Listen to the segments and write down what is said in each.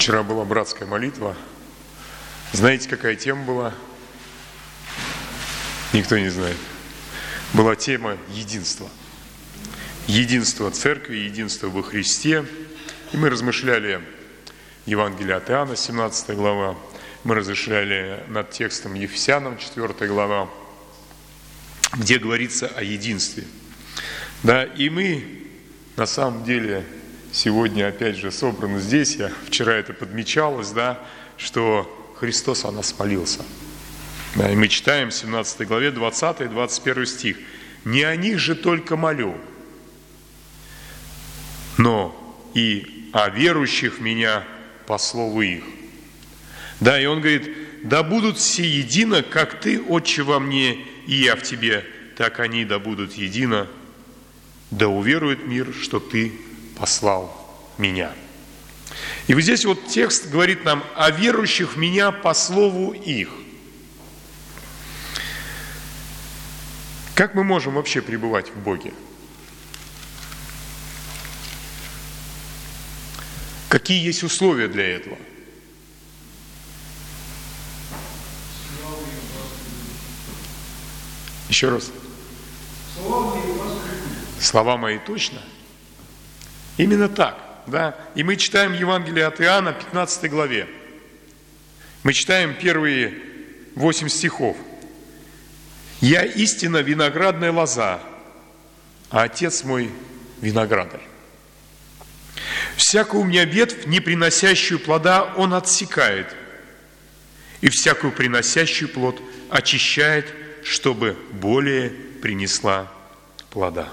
Вчера была братская молитва. Знаете, какая тема была? Никто не знает. Была тема единства. Единство церкви, единство во Христе. И мы размышляли Евангелие от Иоанна, 17 глава. Мы размышляли над текстом Ефесянам, 4 глава, где говорится о единстве. Да, и мы на самом деле сегодня опять же собраны здесь. Вчера это подмечалось, да, что Христос о нас молился. Да, и мы читаем в 17 главе 20 и 21 стих. «Не о них же только молю, но и о верующих в Меня по слову их». Да, и он говорит: «Да будут все едино, как Ты, Отче, во Мне, и я в Тебе, так они да будут едино, да уверует мир, что Ты послал Меня». И вот здесь вот текст говорит нам о верующих в Меня по слову их. Как мы можем вообще пребывать в Боге? Какие есть условия для этого? Еще раз. Слова мои точно? Именно так, да. И мы читаем Евангелие от Иоанна, 15 главе. Мы читаем первые 8 стихов. «Я истинно виноградная лоза, а Отец мой виноградарь. Всякую у меня ветвь, не приносящую плода, Он отсекает, и всякую приносящую плод очищает, чтобы более принесла плода.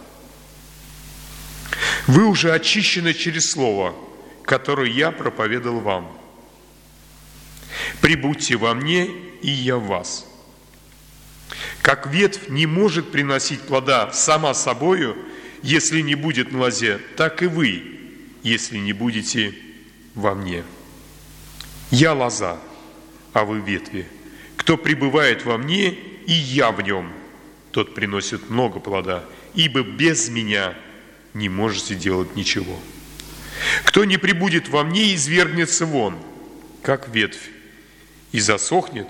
Вы уже очищены через слово, которое я проповедовал вам. Прибудьте во мне, и я в вас. Как ветвь не может приносить плода сама собою, если не будет на лозе, так и вы, если не будете во мне. Я лоза, а вы ветви. Кто пребывает во мне, и я в нем, тот приносит много плода, ибо без меня не можете делать ничего. Кто не пребудет во мне, извергнется вон, как ветвь, и засохнет,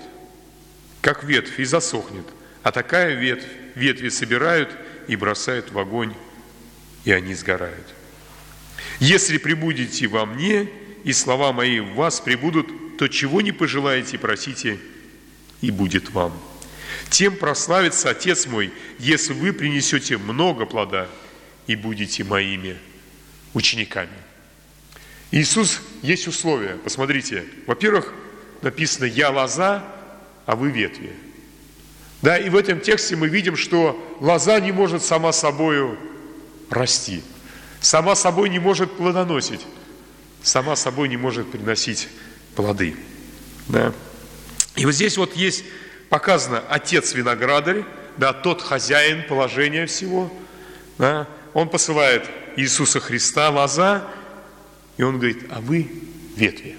а такая ветви собирают и бросают в огонь, и они сгорают. Если пребудете во мне, и слова мои в вас пребудут, то чего не пожелаете, просите, и будет вам. Тем прославится Отец мой, если вы принесете много плода и будете моими учениками». Иисус, есть условия. Посмотрите, во-первых, написано «Я лоза, а вы ветви». Да, и в этом тексте мы видим, что лоза не может сама собою расти, сама собой не может плодоносить, сама собой не может приносить плоды. Да. И вот здесь вот есть показано Отец виноградарь, да, тот хозяин положения всего. Да. Он посылает Иисуса Христа, лоза, и Он говорит: а вы ветви.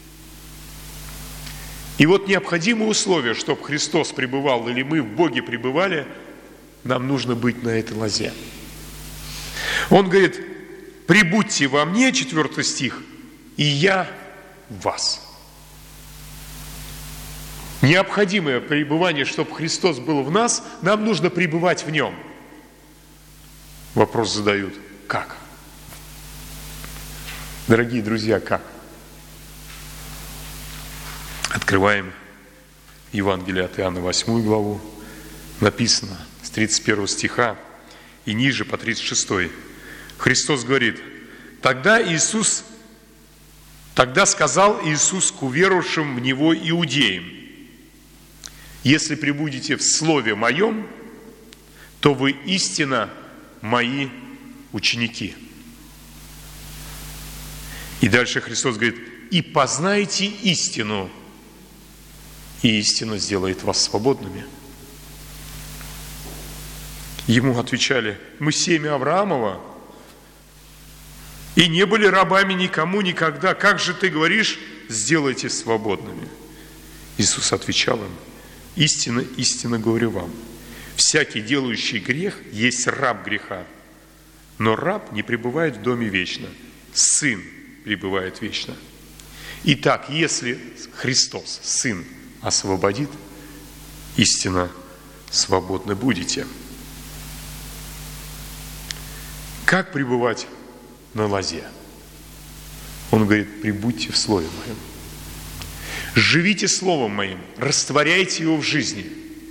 И вот необходимые условия, чтобы Христос пребывал, или мы в Боге пребывали, нам нужно быть на этой лозе. Он говорит: прибудьте во мне, 4 стих, и я в вас. Необходимое пребывание, чтобы Христос был в нас, нам нужно пребывать в Нем. Вопрос задают: как? Дорогие друзья, как? Открываем Евангелие от Иоанна, 8 главу. Написано с 31 стиха и ниже по 36. Христос говорит: Тогда сказал Иисус к уверовавшим в Него иудеям: если пребудете в Слове Моем, то вы истинно Мои ученики. И дальше Христос говорит: и познайте истину, и истина сделает вас свободными. Ему отвечали: мы семя Авраамова, и не были рабами никому никогда. Как же ты говоришь: сделайте свободными? Иисус отвечал им: истинно, истинно говорю вам, всякий, делающий грех, есть раб греха. Но раб не пребывает в доме вечно, сын пребывает вечно. Итак, если Христос, Сын, освободит, истинно свободны будете. Как пребывать на лозе? Он говорит: пребудьте в Слове Моем. Живите Словом Моим, растворяйте его в жизни.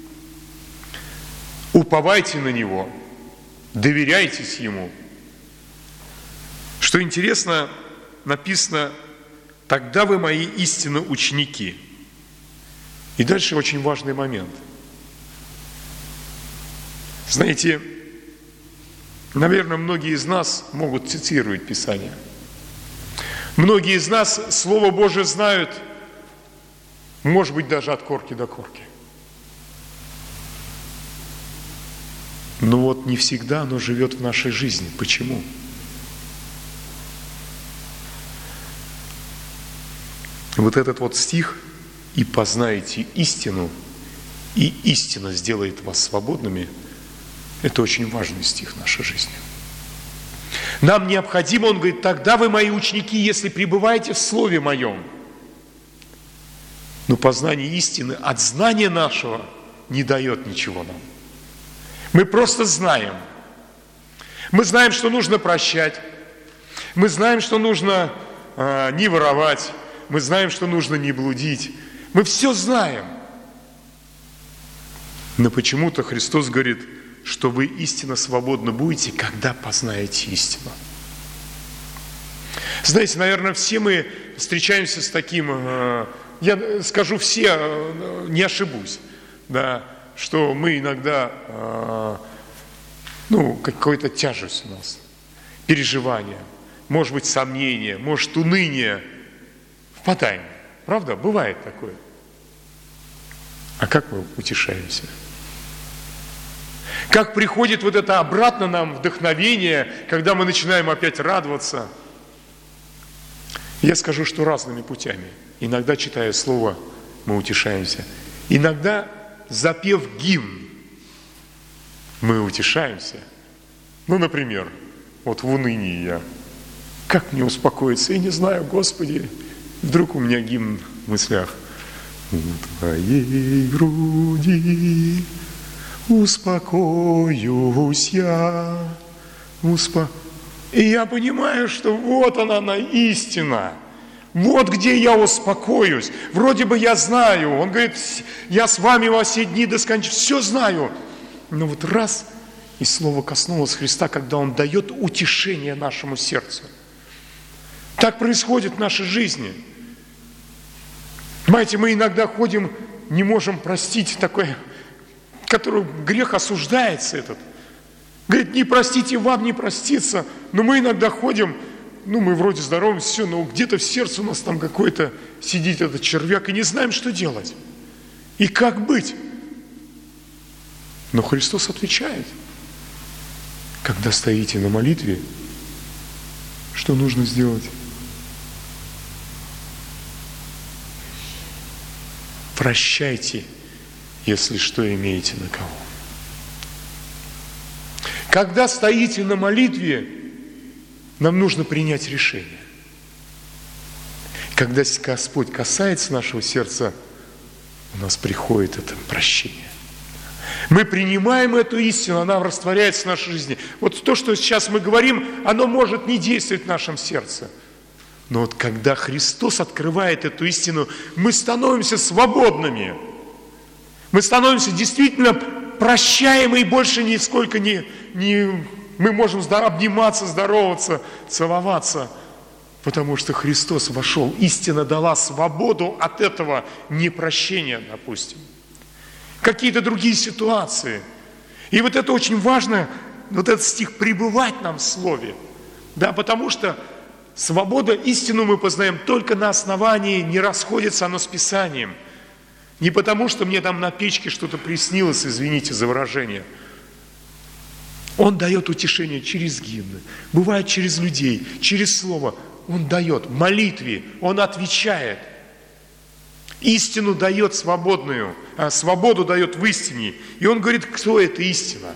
Уповайте на Него, доверяйтесь Ему. Что интересно, написано: тогда вы мои истинно ученики. И дальше очень важный момент. Знаете, наверное, многие из нас могут цитировать Писание. Многие из нас Слово Божие знают, может быть, даже от корки до корки. Но вот не всегда оно живет в нашей жизни. Почему? Вот этот вот стих: «И познаете истину, и истина сделает вас свободными», это очень важный стих в нашей жизни. Нам необходимо, он говорит: тогда вы мои ученики, если пребываете в Слове Моем. Но познание истины от знания нашего не дает ничего нам. Мы просто знаем. Мы знаем, что нужно прощать. Мы знаем, что нужно не воровать. Мы знаем, что нужно не блудить. Мы все знаем. Но почему-то Христос говорит, что вы истинно свободны будете, когда познаете истину. Знаете, наверное, все мы встречаемся с таким, я скажу все, не ошибусь, да, что мы иногда, какая-то тяжесть у нас, переживания, может быть, сомнения, может, уныние, впадаем. Правда? Бывает такое. А как мы утешаемся? Как приходит вот это обратно нам вдохновение, когда мы начинаем опять радоваться? Я скажу, что разными путями. Иногда, читая Слово, мы утешаемся. Иногда, запев гимн, мы утешаемся. Например, вот в унынии я. Как мне успокоиться? Я не знаю, Господи. Вдруг у меня гимн в мыслях. У Твоей груди успокоюсь я. И я понимаю, что вот она истина. Вот где я успокоюсь. Вроде бы я знаю. Он говорит: я с вами во все дни до скончания. Все знаю. Но вот раз, и Слово коснулось Христа, когда Он дает утешение нашему сердцу. Так происходит в нашей жизни. Понимаете, мы иногда ходим, не можем простить такой, который грех осуждается этот. Говорит: не простите, вам не проститься. Но мы иногда ходим, мы вроде здоровы, все, но где-то в сердце у нас там какой-то сидит этот червяк, и не знаем, что делать. И как быть? Но Христос отвечает: когда стоите на молитве, что нужно сделать? Прощайте, если что имеете на кого. Когда стоите на молитве, нам нужно принять решение. Когда Господь касается нашего сердца, у нас приходит это прощение. Мы принимаем эту истину, она растворяется в нашей жизни. Вот то, что сейчас мы говорим, оно может не действовать в нашем сердце. Но вот когда Христос открывает эту истину, мы становимся свободными. Мы становимся действительно прощаемы, и больше нисколько не мы можем обниматься, здороваться, целоваться, потому что Христос вошел. Истина дала свободу от этого непрощения, допустим. Какие-то другие ситуации. И вот это очень важно, вот этот стих, пребывать нам в Слове. Да, потому что свобода, истину мы познаем только на основании, не расходится оно с Писанием. Не потому, что мне там на печке что-то приснилось, извините за выражение. Он дает утешение через гимны, бывает через людей, через Слово. Он дает в молитве, Он отвечает. Истину дает свободную, свободу дает в истине. И Он говорит, кто эта истина?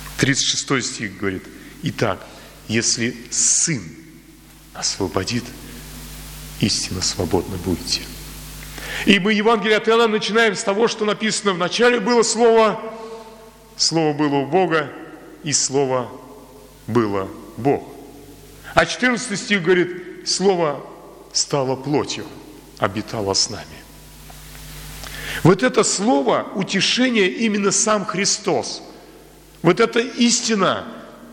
36 стих говорит: итак, если Сын освободит, истинно свободны будете. И мы Евангелие от Иоанна начинаем с того, что написано: в начале было Слово, Слово было у Бога, и Слово было Бог. А 14 стих говорит: Слово стало плотью, обитало с нами. Вот это слово утешение именно сам Христос. Вот эта истина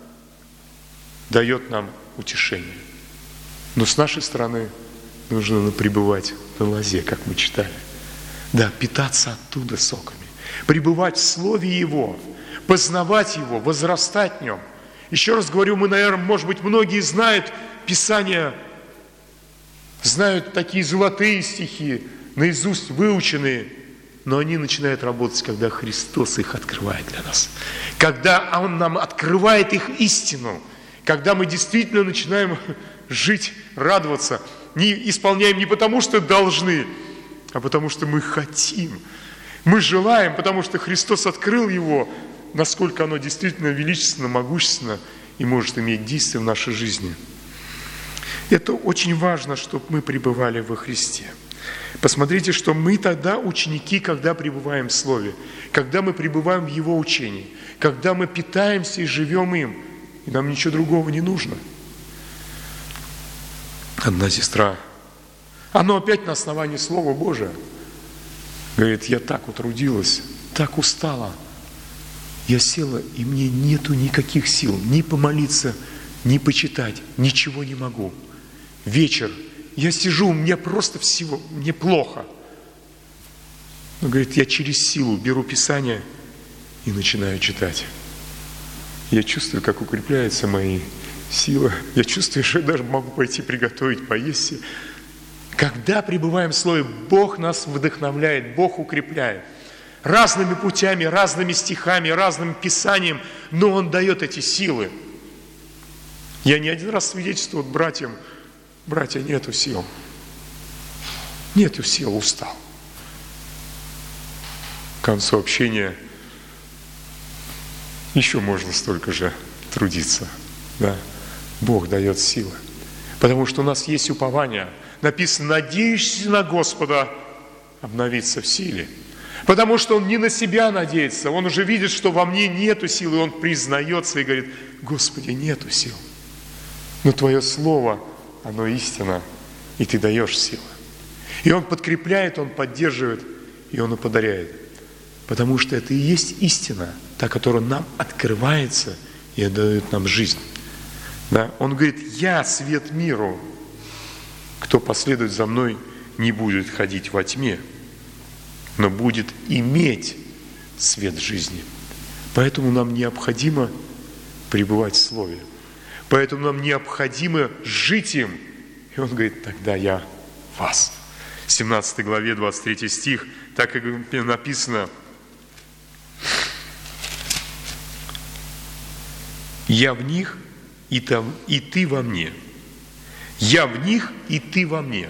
дает нам утешение. Но с нашей стороны нужно пребывать на лозе, как мы читали. Да, питаться оттуда соками. Пребывать в Слове Его, познавать Его, возрастать в Нем. Еще раз говорю, мы, наверное, может быть, многие знают Писание, знают такие золотые стихи, наизусть выученные, но они начинают работать, когда Христос их открывает для нас. Когда Он нам открывает их истину, когда мы действительно начинаем жить, радоваться, не исполняем не потому, что должны, а потому, что мы хотим. Мы желаем, потому что Христос открыл его, насколько оно действительно величественно, могущественно и может иметь действие в нашей жизни. Это очень важно, чтобы мы пребывали во Христе. Посмотрите, что мы тогда ученики, когда пребываем в Слове, когда мы пребываем в Его учении, когда мы питаемся и живем им, и нам ничего другого не нужно. Одна сестра, оно опять на основании Слова Божия, говорит: я так утрудилась, так устала, я села, и мне нету никаких сил ни помолиться, ни почитать, ничего не могу. Вечер, я сижу, мне просто всего, мне плохо. Но, говорит, я через силу беру Писание и начинаю читать. Я чувствую, как укрепляются мои силы. Я чувствую, что я даже могу пойти приготовить, поесть. Когда пребываем в Слове, Бог нас вдохновляет, Бог укрепляет. Разными путями, разными стихами, разным Писанием, но Он дает эти силы. Я не один раз свидетельствовал братьям: братья, нету сил. Нету сил, устал. К концу общения еще можно столько же трудиться. Да? Бог дает силы. Потому что у нас есть упование. Написано: надеющийся на Господа обновится в силе. Потому что он не на себя надеется. Он уже видит, что во мне нету силы. Он признается и говорит: Господи, нету сил. Но Твое Слово, оно истина, и Ты даешь силы. И Он подкрепляет, Он поддерживает, и Он уподаряет. Потому что это и есть истина, та, которая нам открывается и дает нам жизнь. Да? Он говорит: я свет миру. Кто последует за мной, не будет ходить во тьме, но будет иметь свет жизни. Поэтому нам необходимо пребывать в Слове. Поэтому нам необходимо жить им. И Он говорит: тогда я вас. В 17 главе, 23 стих, так и написано: «Я в них, и ты во мне». «Я в них, и ты во мне».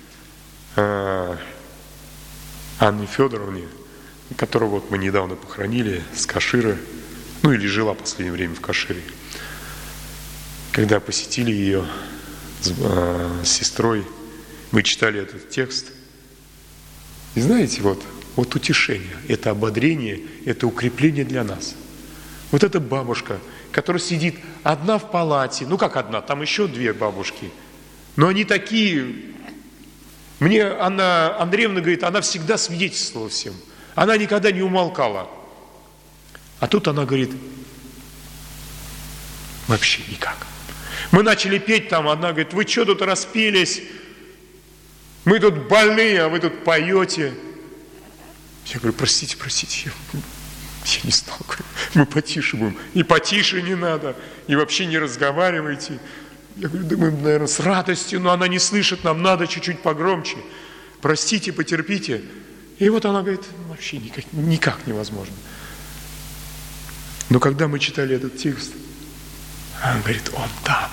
Анне Федоровне, которую вот мы недавно похоронили с Каширы, ну или жила в последнее время в Кашире, когда посетили ее с сестрой, мы читали этот текст. И знаете, вот утешение, это ободрение, это укрепление для нас. Вот эта бабушка, которая сидит одна в палате, ну как одна, там еще две бабушки, но они такие. Мне Анна Андреевна говорит, она всегда свидетельствовала всем. Она никогда не умолкала. А тут она говорит: вообще никак. Мы начали петь там, она говорит: вы что тут распились? Мы тут больные, а вы тут поете. Я говорю: простите, я не знал. Мы потише будем. И потише не надо, и вообще не разговаривайте. Я говорю: да мы, наверное, с радостью, но она не слышит, нам надо чуть-чуть погромче. Простите, потерпите. И вот она говорит: вообще никак невозможно. Но когда мы читали этот текст, она говорит: он там.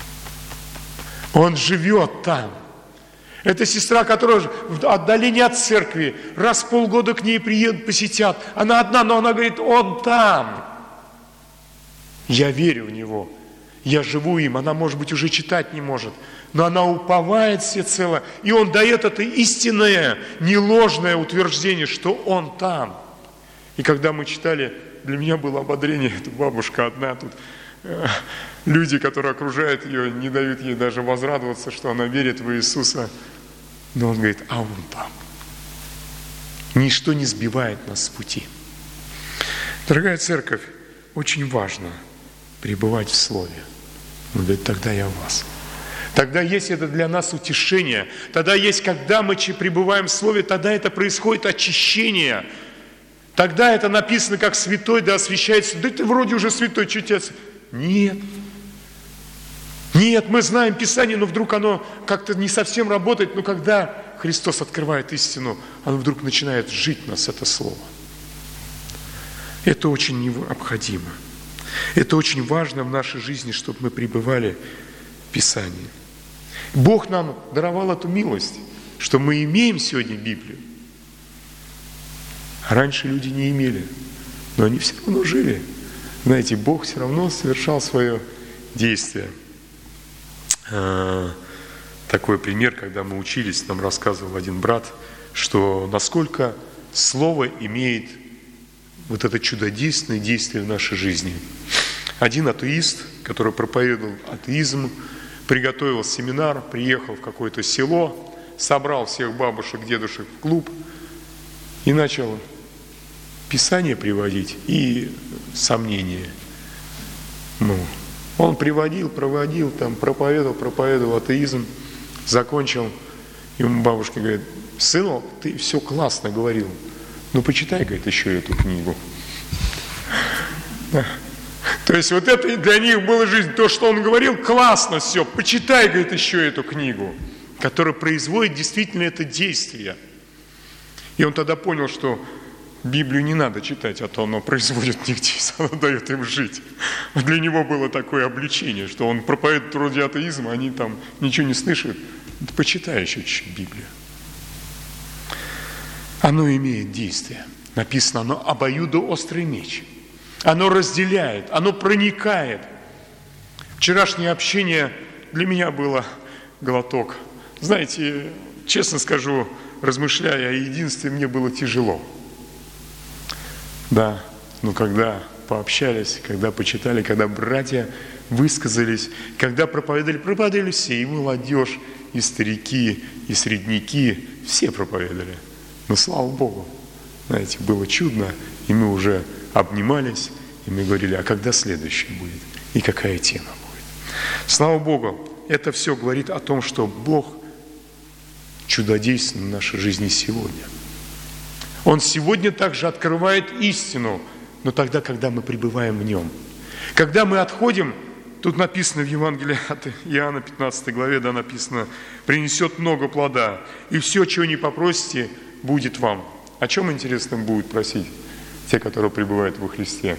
Он живет там. Это сестра, которая в отдалении от церкви, раз в полгода к ней приедут, посетят. Она одна, но она говорит: он там. Я верю в него. Я живу им. Она, может быть, уже читать не может. но она уповает всецело, и Он дает это истинное, не ложное утверждение, что Он там. И когда мы читали, для меня было ободрение, эта бабушка одна тут, люди, которые окружают ее, не дают ей даже возрадоваться, что она верит в Иисуса. Но Он говорит, а Он там. Ничто не сбивает нас с пути. Дорогая церковь, очень важно пребывать в Слове. Он говорит, тогда я в вас. Тогда есть это для нас утешение. Тогда есть, когда мы пребываем в Слове, тогда это происходит очищение. Тогда это написано, как святой, да освящается. Да ты вроде уже святой, что тебя... Нет. Нет, мы знаем Писание, но вдруг оно как-то не совсем работает. Но когда Христос открывает истину, оно вдруг начинает жить в нас, это Слово. Это очень необходимо. Это очень важно в нашей жизни, чтобы мы пребывали в Писании. Бог нам даровал эту милость, что мы имеем сегодня Библию. А раньше люди не имели, но они все равно жили. Знаете, Бог все равно совершал свое действие. Такой пример, когда мы учились, нам рассказывал один брат, что насколько Слово имеет вот это чудодейственное действие в нашей жизни. Один атеист, который проповедовал атеизм, приготовил семинар, приехал в какое-то село, собрал всех бабушек, дедушек в клуб и начал Писание приводить и сомнения. Он проводил, там, проповедовал атеизм, закончил. Ему бабушка говорит, сынок, ты все классно говорил, ну почитай, говорит, еще эту книгу. То есть вот это для них была жизнь, то, что он говорил, классно все, почитай, говорит, еще эту книгу, которая производит действительно это действие. И он тогда понял, что Библию не надо читать, а то оно производит в них действие, оно дает им жить. Для него было такое обличение, что он проповедует вроде атеизма, они там ничего не слышат. Почитай еще чуть-чуть Библию. Оно имеет действие. Написано, оно обоюдоострый меч. Оно разделяет, оно проникает. Вчерашнее общение для меня было глоток. Знаете, честно скажу, размышляя о единстве, мне было тяжело. Да, но когда пообщались, когда почитали, когда братья высказались, когда проповедовали все, и молодежь, и старики, и средняки, все проповедовали. Но слава Богу, знаете, было чудно, и мы уже обнимались, и мы говорили, а когда следующее будет, и какая тема будет. Слава Богу, это все говорит о том, что Бог чудодейственен в нашей жизни сегодня. Он сегодня также открывает истину, но тогда, когда мы пребываем в Нем. Когда мы отходим, тут написано в Евангелии от Иоанна 15 главе, да, написано, принесет много плода, и все, чего не попросите, будет вам. О чем, интересно, будет просить те, которые пребывают во Христе?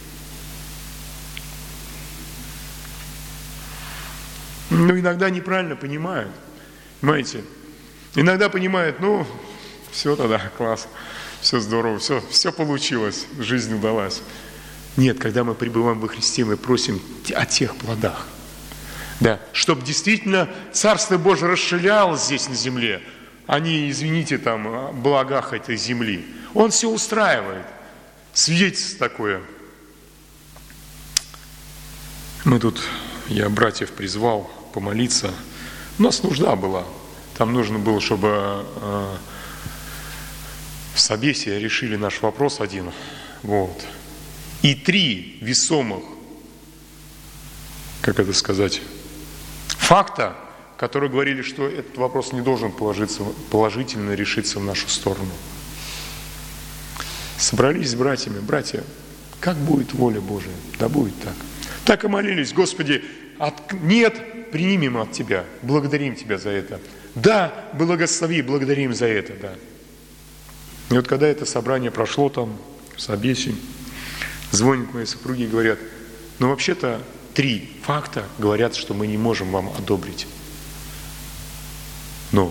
Иногда неправильно понимают, понимаете? Иногда понимают, все тогда, класс, все здорово, все получилось, жизнь удалась. Нет, когда мы пребываем во Христе, мы просим о тех плодах. Да, чтобы действительно Царство Божие расширялось здесь на земле, а не, извините, там, о благах этой земли. Он все устраивает. Свидетельство такое. Я братьев призвал помолиться. У нас нужда была. Там нужно было, чтобы в собесе решили наш вопрос один. Вот. И 3 весомых, факта, которые говорили, что этот вопрос не должен положительно решиться в нашу сторону. Собрались с братьями. Братья, как будет воля Божия? Да будет так. Так и молились, Господи, нет, примем от Тебя, благодарим Тебя за это. Да, благослови, благодарим за это, да. И вот когда это собрание прошло там, в собесе, звонят мои супруги и говорят, вообще-то 3 факта говорят, что мы не можем вам одобрить. Но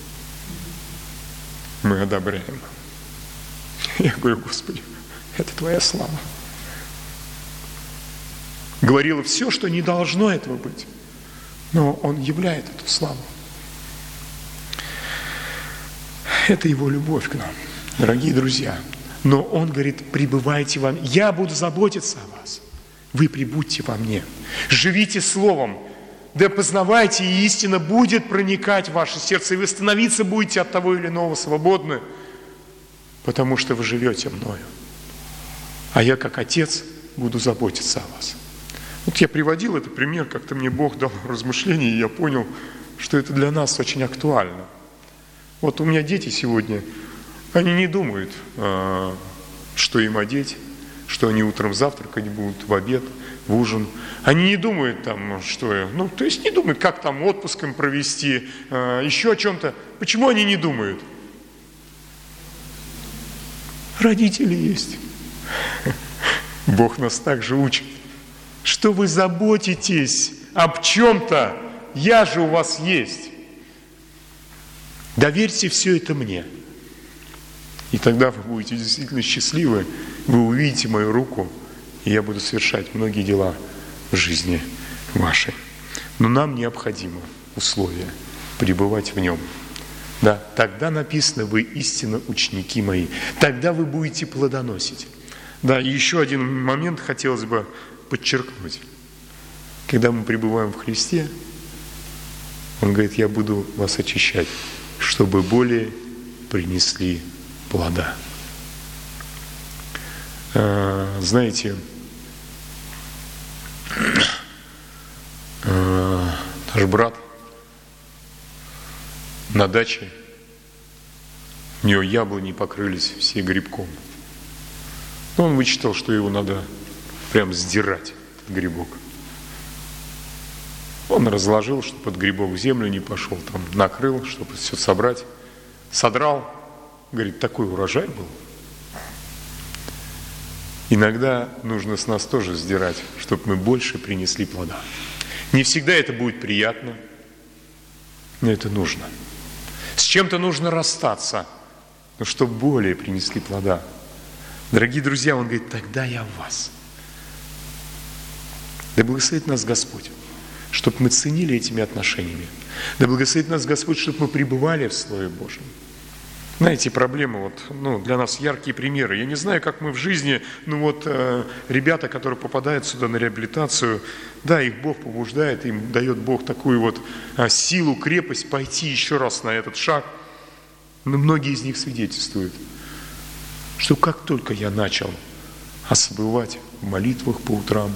мы одобряем. Я говорю, Господи, это Твоя слава. Говорила все, что не должно этого быть. Но Он являет эту славу. Это Его любовь к нам, дорогие друзья. Но Он говорит: пребывайте во мне, я буду заботиться о вас. Вы пребудьте во мне, живите Словом, да познавайте, и истина будет проникать в ваше сердце, и вы становиться будете от того или иного свободны, потому что вы живете мною. А я, как Отец, буду заботиться о вас. Вот я приводил этот пример, как-то мне Бог дал размышления, и я понял, что это для нас очень актуально. Вот у меня дети сегодня, они не думают, что им одеть, что они утром завтракать будут, в обед, в ужин. Они не думают там, что... то есть не думают, как там отпуск им провести, еще о чем-то. Почему они не думают? Родители есть. Бог нас также учит, что вы заботитесь об чем-то, я же у вас есть. Доверьте все это мне. И тогда вы будете действительно счастливы, вы увидите мою руку, и я буду совершать многие дела в жизни вашей. Но нам необходимо условие пребывать в Нем. Да, тогда написано: вы истинно ученики мои. Тогда вы будете плодоносить. Да, и еще один момент хотелось бы подчеркнуть. Когда мы пребываем в Христе, Он говорит: я буду вас очищать, чтобы более принесли плода. Знаете, наш брат на даче, у него яблони покрылись все грибком. Но он вычитал, что его надо прям сдирать, этот грибок. Он разложил, чтобы этот грибок в землю не пошел, там накрыл, чтобы все собрать. Содрал, говорит, такой урожай был. Иногда нужно с нас тоже сдирать, чтобы мы больше принесли плода. Не всегда это будет приятно, но это нужно. С чем-то нужно расстаться, но чтобы более принесли плода. Дорогие друзья, Он говорит: тогда я в вас. Да благословит нас Господь, чтобы мы ценили этими отношениями. Да благословит нас Господь, чтобы мы пребывали в Слове Божьем. Знаете, проблемы, для нас яркие примеры. Я не знаю, как мы в жизни, ребята, которые попадают сюда на реабилитацию, да, их Бог побуждает, им дает Бог такую силу, крепость пойти еще раз на этот шаг. Но многие из них свидетельствуют, что как только я начал ослабевать в молитвах по утрам,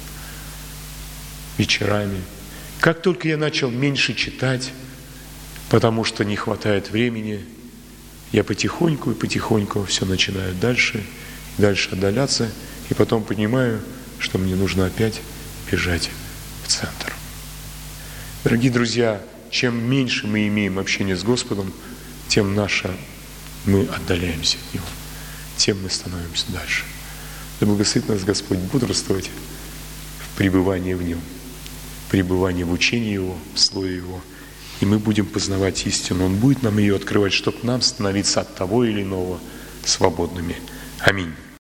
вечерами, как только я начал меньше читать, потому что не хватает времени, я потихоньку все начинаю дальше отдаляться, и потом понимаю, что мне нужно опять бежать в центр. Дорогие друзья, чем меньше мы имеем общения с Господом, тем мы отдаляемся от Него, тем мы становимся дальше. Да благословит нас Господь бодрствовать в пребывании в Нем, пребывании в учении Его, в Слове Его. И мы будем познавать истину. Он будет нам ее открывать, чтобы нам становиться от того или иного свободными. Аминь.